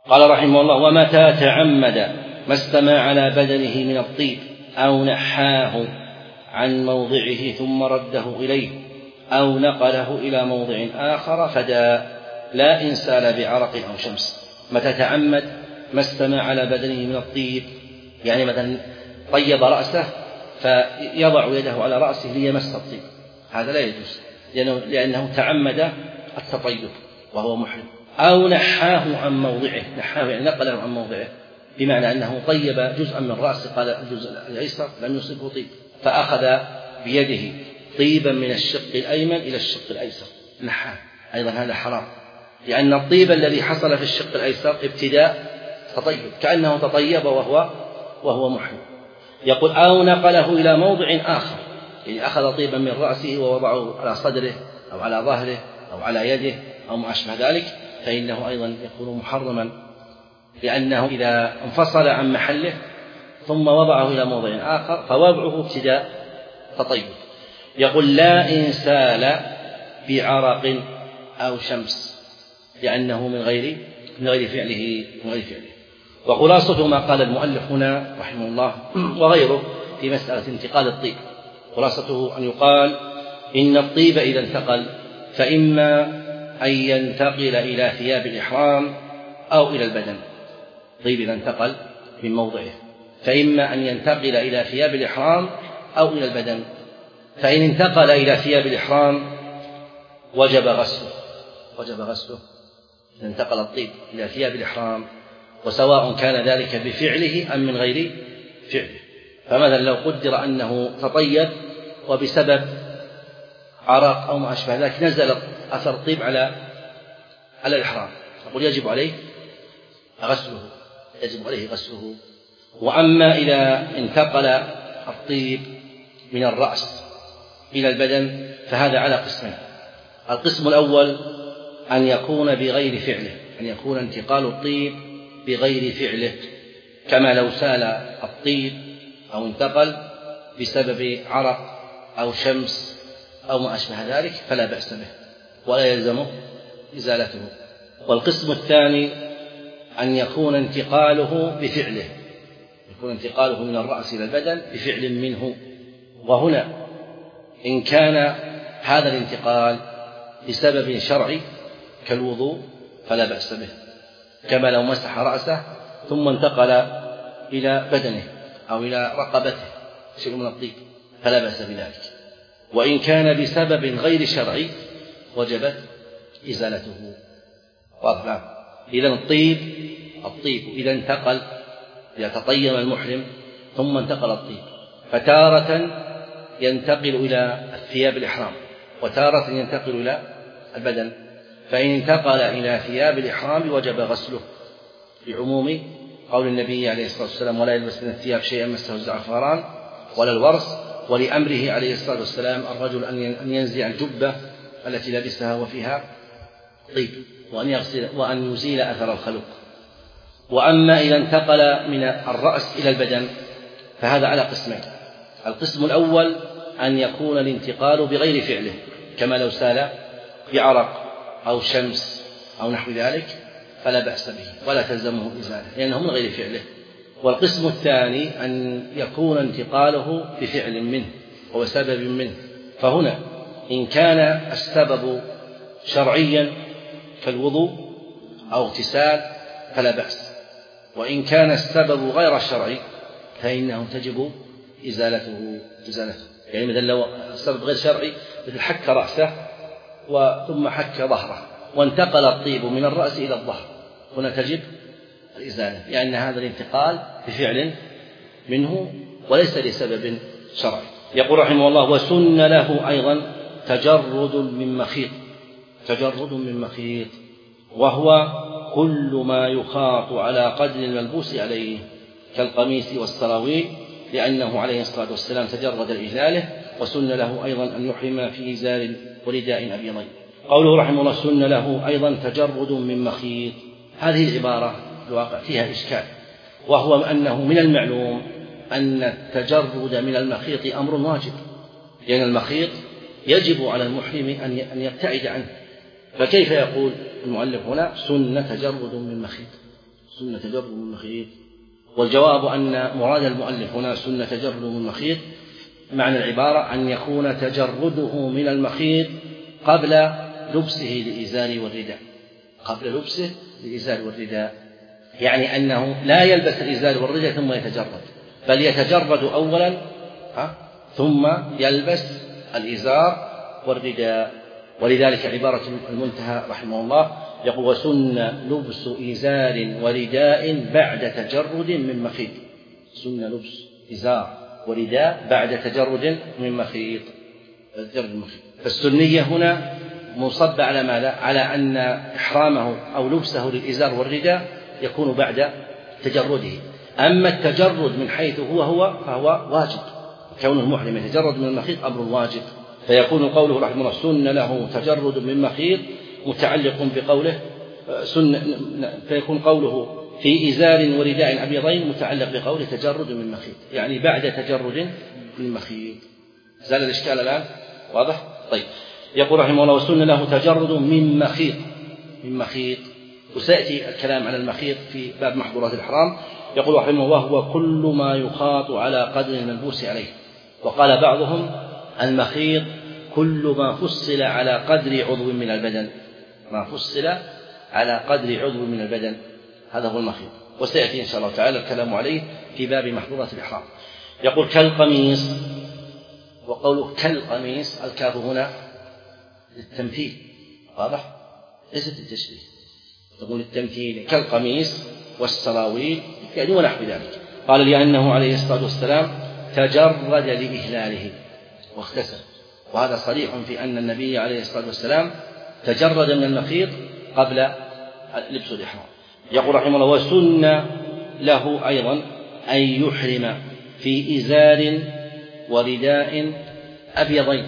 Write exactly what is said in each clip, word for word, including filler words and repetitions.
قال رحمه الله: ومتى تعمد ما استمع على بدنه من الطيب أو نحاه عن موضعه ثم رده إليه أو نقله إلى موضع آخر فدا، لا إنسال بعرق أو شمس. متى تعمد ما استمع على بدنه من الطيب، يعني مثلا طيب رأسه فيضع يده على رأسه ليمس الطيب، هذا لا يجوز لأنه, لأنه تعمد التطيب وهو محرم. أو نحاه عن موضعه، نحاه يعني نقله عن موضعه، بمعنى أنه طيب جزءا من رأسه، قال الجزء الأيسر لم يصبه طيب، فأخذ بيده طيبا من الشق الأيمن إلى الشق الأيسر نحاه، أيضا هذا حرام، لأن الطيب الذي حصل في الشق الأيسر ابتداء تطيب، كأنه تطيب وهو وهو محرم. يقول: أو نقله إلى موضع آخر، يعني أخذ طيبا من رأسه ووضعه على صدره أو على ظهره أو على يده أو ما أشبه ذلك، فإنه أيضا يكون محرما، لأنه إذا انفصل عن محله ثم وضعه إلى موضع آخر فوضعه ابتداء تطيب. يقول: لا إنسال بعرق أو شمس، لأنه من غير من غير فعله من غير فعله. وخلاصة ما قال المؤلف هنا رحمه الله وغيره في مسألة انتقال الطيب، خلاصته أن يقال إن الطيب إذا انتقل فإما أن ينتقل إلى ثياب الإحرام أو إلى البدن. طيب إذا انتقل من موضعه فإما أن ينتقل إلى ثياب الإحرام أو إلى البدن. فإن انتقل إلى ثياب الإحرام وجب غسله وجب غسله إذا انتقل الطيب إلى ثياب الإحرام، وسواء كان ذلك بفعله أم من غير فعله. فمثلا لو قدر أنه تطيب وبسبب عرق أو ما أشبه ذلك نزل أثر الطيب على على الإحرام، نقول يجب عليه غسله يجب عليه غسله. وأما إذا انتقل الطيب من الرأس إلى البدن فهذا على قسمين: القسم الأول أن يكون بغير فعله، أن يكون انتقال الطيب بغير فعله، كما لو سال الطيب أو انتقل بسبب عرق أو شمس أو ما أشبه ذلك فلا بأس به ولا يلزمه إزالته. والقسم الثاني أن يكون انتقاله بفعله، يكون انتقاله من الرأس إلى البدن بفعل منه، وهنا إن كان هذا الانتقال بسبب شرعي كالوضوء فلا بأس به، كما لو مسح رأسه ثم انتقل إلى بدنه أو إلى رقبته شيء من الطيب فلا بأس بذلك. وإن كان بسبب غير شرعي وجبت إزالته. واضح؟ إذن الطيب الطيب إذا انتقل، إذا تطيب المحرم ثم انتقل الطيب، فتارة ينتقل إلى ثياب الإحرام وتارة ينتقل إلى البدن. فإن انتقل إلى ثياب الإحرام وجب غسله، لعموم قول النبي عليه الصلاة والسلام: ولا يلبس من الثياب شيئا مسه الزعفران ولا الورس، ولأمره عليه الصلاة والسلام الرجل أن ينزع الجبة التي لبسها وفيها طيب وأن يغسل وأن يزيل أثر الخلق. وأما إذا انتقل من الرأس إلى البدن فهذا على قسمين: القسم الأول أن يكون الانتقال بغير فعله، كما لو سال بعرق أو شمس أو نحو ذلك فلا بأس به ولا تلزمه إزالة لأنه من غير فعله. والقسم الثاني أن يكون انتقاله بفعل منه وسبب منه، فهنا إن كان السبب شرعيا كالوضوء أو اغتسال فلا بأس، وإن كان السبب غير شرعي فإنه تجب إزالته إزالته يعني مثل لو السبب غير شرعي مثل حك رأسه وثم حك ظهره وانتقل الطيب من الرأس إلى الظهر، هنا تجب الإزالة، لأن يعني هذا الانتقال بفعل منه وليس لسبب شرعي. يقول رحمه الله: وسن له أيضا تجرد من مخيط. تجرد من مخيط وهو كل ما يخاط على قدر الملبوس عليه كالقميص والسراويل، لأنه عليه الصلاة والسلام تجرد لإزاله. وسن له أيضا أن يحرم في إزار ورداء أبيضين. قوله رحمه الله: سن له أيضا تجرد من مخيط، هذه العبارة الواقع فيها إشكال، وهو أنه من المعلوم أن التجرد من المخيط أمر واجب، لأن المخيط يجب على المحرم أن يبتعد عنه، فكيف يقول المؤلف هنا سن تجرد من مخيط؟ سنة تجرد من المخيط. والجواب أن مراد المؤلف هنا سنة تجرد من المخيط معنى العبارة أن يكون تجرده من المخيط قبل لبسه للإزار والرداء، قبل لبسه للإزار والرداء، يعني أنه لا يلبس الإزار والرداء ثم يتجرد، بل يتجرد أولا ثم يلبس الإزار والرداء. ولذلك عبارة المنتهى رحمه الله يقول وسن لبس إزار ورداء بعد تجرد من مخيط، سن لبس إزار ورداء بعد تجرد من مخيط. فالسنية هنا مصب على ماذا؟ على أن إحرامه أو لبسه للإزار والرداء يكون بعد تجرده. أما التجرد من حيث هو هو فهو واجب، كون المحرم يتجرد من المخيط أمر واجب، فيكون قوله رحمه الله سن له تجرد من مخيط متعلق بقوله سن، فيكون قوله في إزار ورداء أبيضين متعلق بقوله تجرد من مخيط، يعني بعد تجرد من مخيط. زال الإشكال الآن واضح؟ طيب، يقول رحمه الله وسن له تجرد من مخيط، من مخيط، وسيأتي الكلام على المخيط في باب محظورات الإحرام. يقول رحمه الله وهو كل ما يخاط على قدر الملبوس عليه. وقال بعضهم المخيط كل ما فصل على قدر عضو من البدن، ما فصل على قدر عضو من البدن، هذا هو المخيط، وسيأتي إن شاء الله تعالى الكلام عليه في باب محظورات الإحرام. يقول كالقميص، وقوله كالقميص الكاف هنا للتمثيل، واضح؟ ليست التشبيه، تقول التمثيل كالقميص والسراويل يعني ونحو ذلك. قال لأنه عليه الصلاة والسلام تجرد لإهلاله واغتسل، وهذا صريح في أن النبي عليه الصلاة والسلام تجرد من المخيط قبل لبس الإحرام. يقول رحمه الله وسن له أيضا أن يحرم في إزار ورداء أبيضين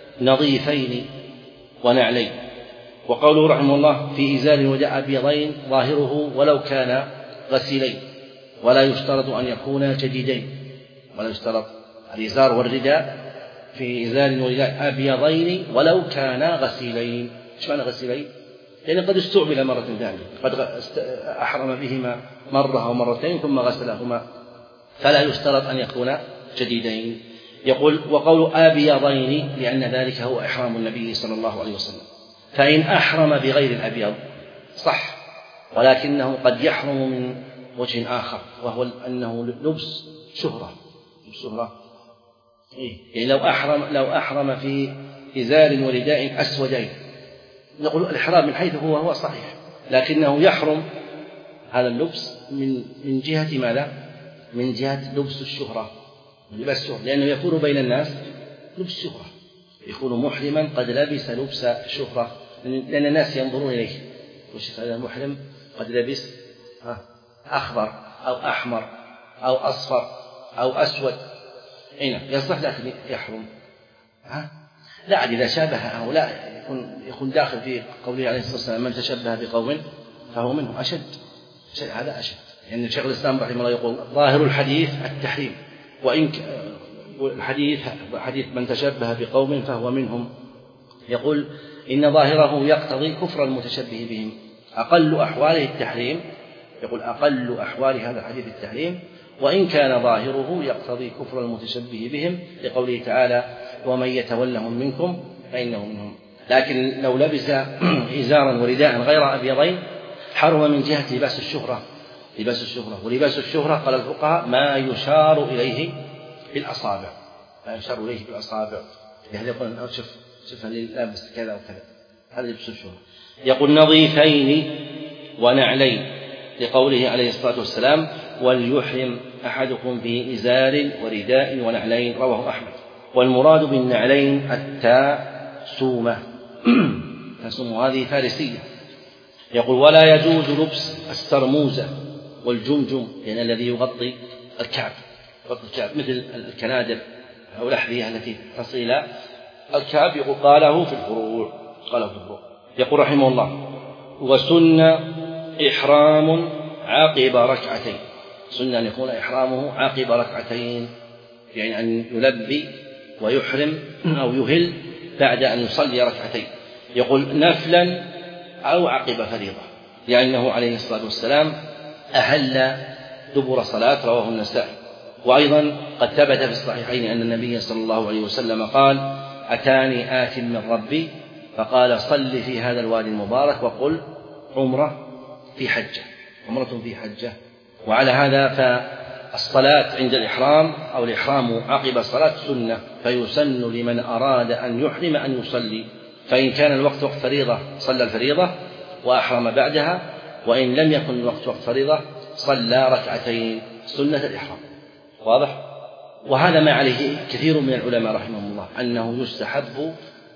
نظيفين ونعلين. وقوله رحمه الله في إزار ورداء أبيضين ظاهره ولو كان غسيلين، ولا يشترط أن يكونا جديدين، ولا يشترط الإزار والرداء في إزار ورداء أبيضين ولو كانا غسيلين. ايش معنى غسيلين؟ لأن قد استعمل مرة ثانية، قد أحرم بهما مرة أو مرتين ثم غسلهما، فلا يشترط أن يكونا جديدين. يقول وقول أبيضين لأن ذلك هو إحرام النبي صلى الله عليه وسلم، فإن أحرم بغير الأبيض صح، ولكنه قد يحرم من وجه آخر، وهو أنه لبس شهرة، لبس شهرة إيه؟ يعني لو أحرم لو أحرم في إزار ورداء أسودين نقول الإحرام من حيث هو هو صحيح، لكنه يحرم هذا اللبس من من جهة ماذا؟ من جهة لبس الشهرة، لبس الشهرة، لأنه يكون بين الناس لبس شهرة، يكون محرما قد لبس لبس شهرة، لأن الناس ينظرون إليه، وش هذا المحرم قد لبس أخضر أو أحمر أو أصفر أو أسود، هنا يصح لكن يحرم. ها؟ لا عاد إذا شابه هؤلاء يكون يكون داخل في قوله عليه الصلاة والسلام من تشبه بقوم فهو منه، أشد شيء، هذا أشد. يعني الشيخ الإسلام رحمه الله يقول ظاهر الحديث التحريم، وإن الحديث حديث من تشبه بقوم فهو منهم، يقول إن ظاهره يقتضي كفر المتشبه بهم، أقل أحواله التحريم، يقول أقل أحوال هذا الحديث التحريم، وإن كان ظاهره يقتضي كفر المتشبه بهم لقوله تعالى ومن يتولهم منكم فإنه منهم. لكن لو لبس إزارا ورداء غير أبيضين حرم من جهة لباس الشهرة، لباس الشهرة، ولباس الشهرة قال الفقهاء ما يشار إليه بالأصابع، ما يشار إليه بالأصابع، يعني يقول شوف شوف اللي لابس كذا وكذا، هذا لبس الشهرة. يقول نظيفين ونعلين لقوله عليه الصلاة والسلام وليحرم أحدكم في إزار ورداء ونعلين، رواه أحمد. والمراد بالنعلين التاسومة، تاسومة هذه فارسية. يقول ولا يجوز لبس السرموزة والجمجم، لأن يعني الذي يغطي الكعب، يغطي الكعب مثل الكنادر أو الأحذية التي تصل إلى الكعب، يقول قاله في الفروع، قاله في الفروع. يقول رحمه الله وسن إحرام عقب ركعتين، سن أن يكون إحرامه عقب ركعتين، يعني أن يلبي ويحرم أو يهل بعد أن يصلي ركعتين، يقول نفلا أو عقب فريضة، لأنه عليه الصلاة والسلام أهل دبر صلاة، رواه النسائي. وأيضا قد ثبت في الصحيحين أن النبي صلى الله عليه وسلم قال: أتاني آت من ربي فقال: صل في هذا الوادي المبارك وقل عمرة في حجة، عمرة في حجة. وعلى هذا فالصلاة عند الإحرام أو الإحرام عقب الصلاة سنة، فيسن لمن أراد أن يحرم أن يصلي، فإن كان الوقت وقت فريضة صلى الفريضة وأحرم بعدها، وإن لم يكن الوقت وقت فريضة صلى ركعتين سنة الإحرام. واضح؟ وهذا ما عليه كثير من العلماء رحمهم الله، أنه يستحب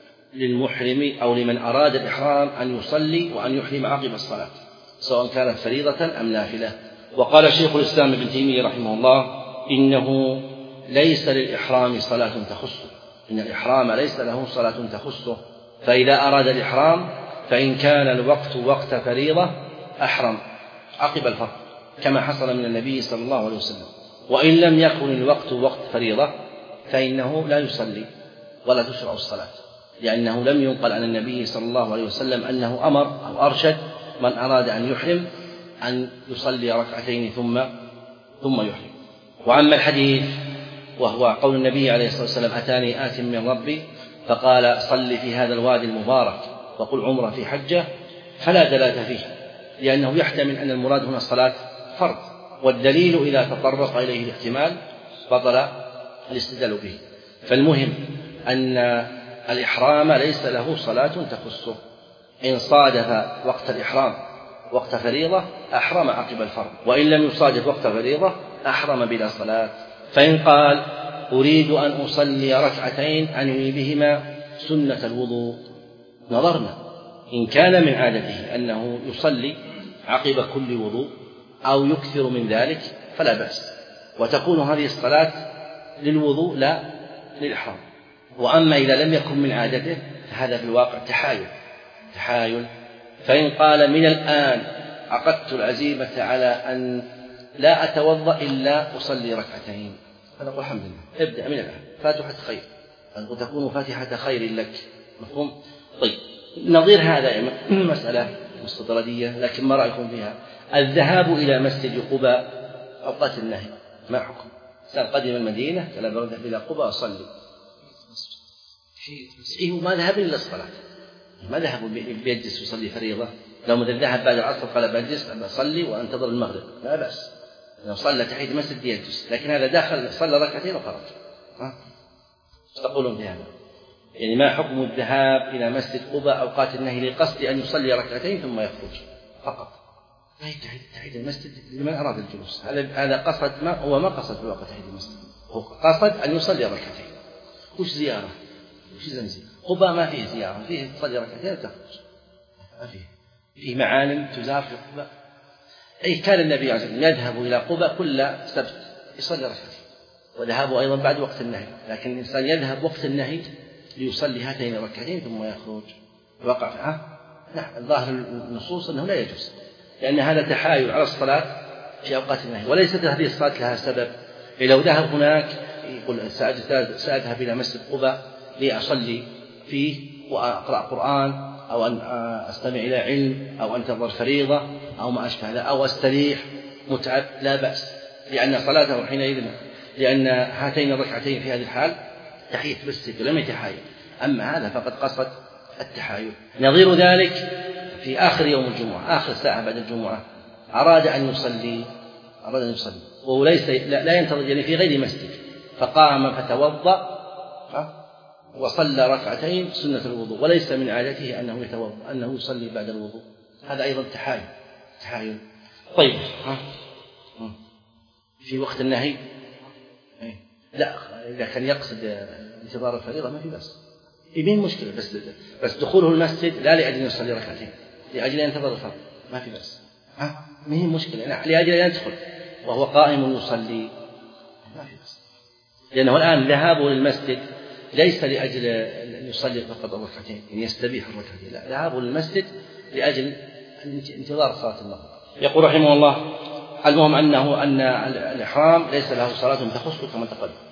للمحرم أو لمن أراد الإحرام أن يصلي وأن يحرم عقب الصلاة، سواء كانت فريضة أم نافلة. وقال شيخ الإسلام ابن تيمية رحمه الله: إنه ليس للإحرام صلاة تخصه، إن الإحرام ليس له صلاة تخصه، فإذا أراد الإحرام فإن كان الوقت وقت فريضة أحرم عقب الفرض كما حصل من النبي صلى الله عليه وسلم، وإن لم يكن الوقت وقت فريضة فإنه لا يصلي ولا تشرع الصلاة، لأنه لم ينقل عن النبي صلى الله عليه وسلم أنه أمر أو أرشد من أراد أن يحرم أن يصلي ركعتين ثم ثم يحرم. وأما الحديث وهو قول النبي عليه الصلاة والسلام: أتاني آت من ربي فقال: صل في هذا الوادي المبارك وقل عمرة في حجة، فلا دلالة فيه، لأنه يحتمل أن المراد هنا الصلاة فرض، والدليل إذا تطرق إليه الاحتمال بطل الاستدلال به. فالمهم أن الإحرام ليس له صلاة تخصه، إن صادف وقت الإحرام وقت فريضة أحرم عقب الفرض، وإن لم يصادف وقت فريضة أحرم بلا صلاة. فإن قال: أريد أن أصلي ركعتين أنوي بهما سنة الوضوء، نظرنا إن كان من عادته أنه يصلي عقب كل وضوء أو يكثر من ذلك فلا بأس، وتكون هذه الصلاة للوضوء لا للإحرام. وأما إذا لم يكن من عادته فهذا في الواقع تحايل تحايل فإن قال: من الآن عقدت العزيمة على أن لا أتوضأ إلا أصلي ركعتين، فنقول الحمد لله، ابدأ من الآن، فاتحة خير، أن تكون فاتحة خير لك. مفهوم؟ طيب، نظير هذا مسألة مستطردية، لكن ما رأيكم فيها؟ الذهاب إلى مسجد قباء أوقات النهي ما حكم؟ إنسان قدم المدينة قال: بذهب إلى قباء أصلي، إيه ما ذهب إلا الصلاة، ما ذهب بيجلس يصلي فريضة. لو مثل ذهب بعد العصر قال: بجلس أصلي وأنتظر المغرب، لا بأس، لو صلى تحية المسجد يجلس، لكن هذا داخل صلى ركعتين وخرج. ها؟ تقولون في هذا؟ يعني ما حكم الذهاب إلى مسجد قباء أوقات النهي لقصد أن يصلي ركعتين ثم يخرج فقط؟ تحية المسجد لمن أراد الجلوس، هذا قصد، ما هو ما قصد في وقت تحية المسجد، هو قصد أن يصلي ركعتين. وش زيارة؟ وش زنزي؟ قباء ما فيه زيارة، فيه تصلي ركعتين وتخرج، ما فيه فيه معالم تزار في قباء. أي كان النبي عليه الصلاة والسلام يذهب إلى قباء كل سبت يصلي ركعتين، وذهابه أيضا بعد وقت النهي، لكن الإنسان يذهب وقت النهي ليصلي هاتين الركعتين ثم يخرج وقع فيها. نعم، الظاهر النصوص أنه لا يجوز، لأن هذا تحايل على الصلاة في أوقات النهي، وليست هذه الصلاة لها سبب. لو ذهب هناك يقول: سأذهب إلى مسجد قباء لأصلي فيه وأقرأ قرآن أو أن أستمع إلى علم أو أنتظر فريضة أو ما أشبه هذا أو أستريح متعب، لا بأس، لأن صلاته حينئذ، لأن هاتين الركعتين في هذه الحال تحية مسجد ولم يتحايل. أما هذا فقد قصد التحايل. نظير ذلك في آخر يوم الجمعة، آخر ساعة بعد الجمعة، أراد أن يصلي أراد أن يصلي وليس لا ينتظر، يعني في غير مسجد، فقام فتوضأ وصلى ركعتين سنة الوضوء، وليس من عادته أنه يتوضأ أنه يصلي بعد الوضوء، هذا أيضا تحايل تحايل. طيب، ها في وقت النهي لا، إذا كان يقصد انتظار الفريضة ما في بس، يبين مشكلة، بس بس دخوله المسجد لا لأجل أن يصلي ركعتين، لأجل أن ينتظر الفرض ما في بس، ها ما هي مشكلة، لا لأجل أن يدخل وهو قائم يصلي ما في بس، لأنه الآن ذهابه للمسجد ليس لأجل أن يصلي فقط ركعتين، أن يستبيح الركعتين، لا، ذهابه للمسجد لأجل انتظار صلاة المغرب. يقول رحمه الله: المهم أنه أن الإحرام ليس له صلاة تخص كما تقدم.